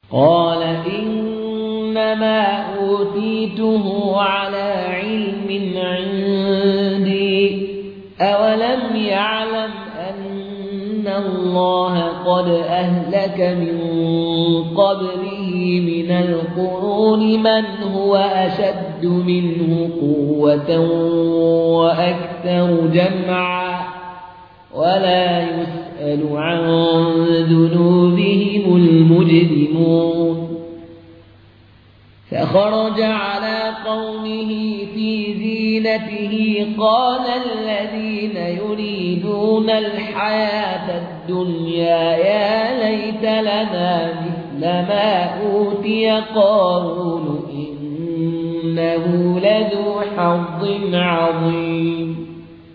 قال إنما أوتيته على علم عندي أولم يعلم أن الله قد أهلك من قبله من القرون من هو أشد منه قوة وأكثر جمعا ولا يسأل عن ذنوبهم المجرمون فخرج على قومه في زينته قال الذين يريدون الحياة الدنيا يا ليت لنا مثل ما أوتي قارون إنه لذو حظ عظيم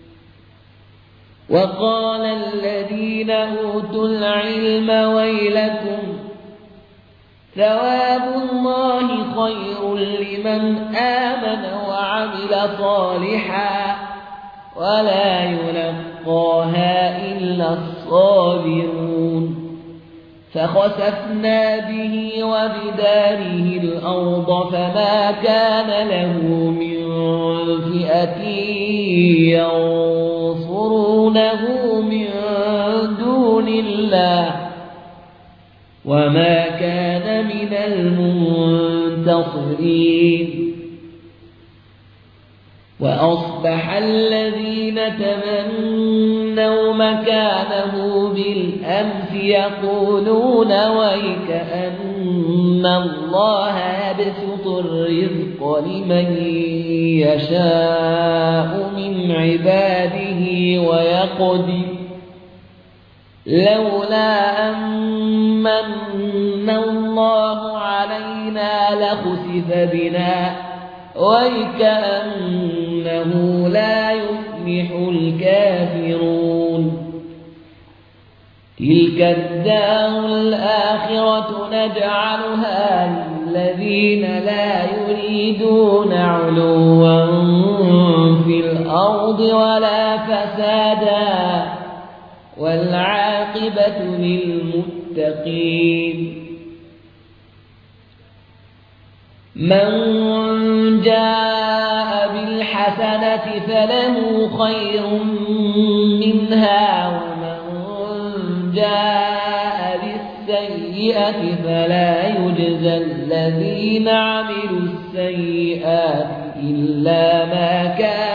وقال الذين أوتوا العلم ويلكم ثواب الله خير لمن آمن وعمل صالحا ولا يلقاها إلا الصابرون فخسفنا به وبداره الأرض فما كان له من فئة ينصرونه من دون الله وما كان من المنتصرين وأصبح الذين تمنوا مكانه بالأمس يقولون ويكأن الله يبسط الرزق لمن يشاء من عباده ويقدر لولا أمن الله علينا لخسف بنا ويكأنه لا يفلح الكافرون تلك الدار الآخرة نجعلها للذين لا يريدون علوا في الأرض ولا فسادا والعاقبة للمتقين من جاء بالحسنة فله خير منها ومن جاء بالسيئة فلا يجزى الذين عملوا السيئات إلا ما كانوا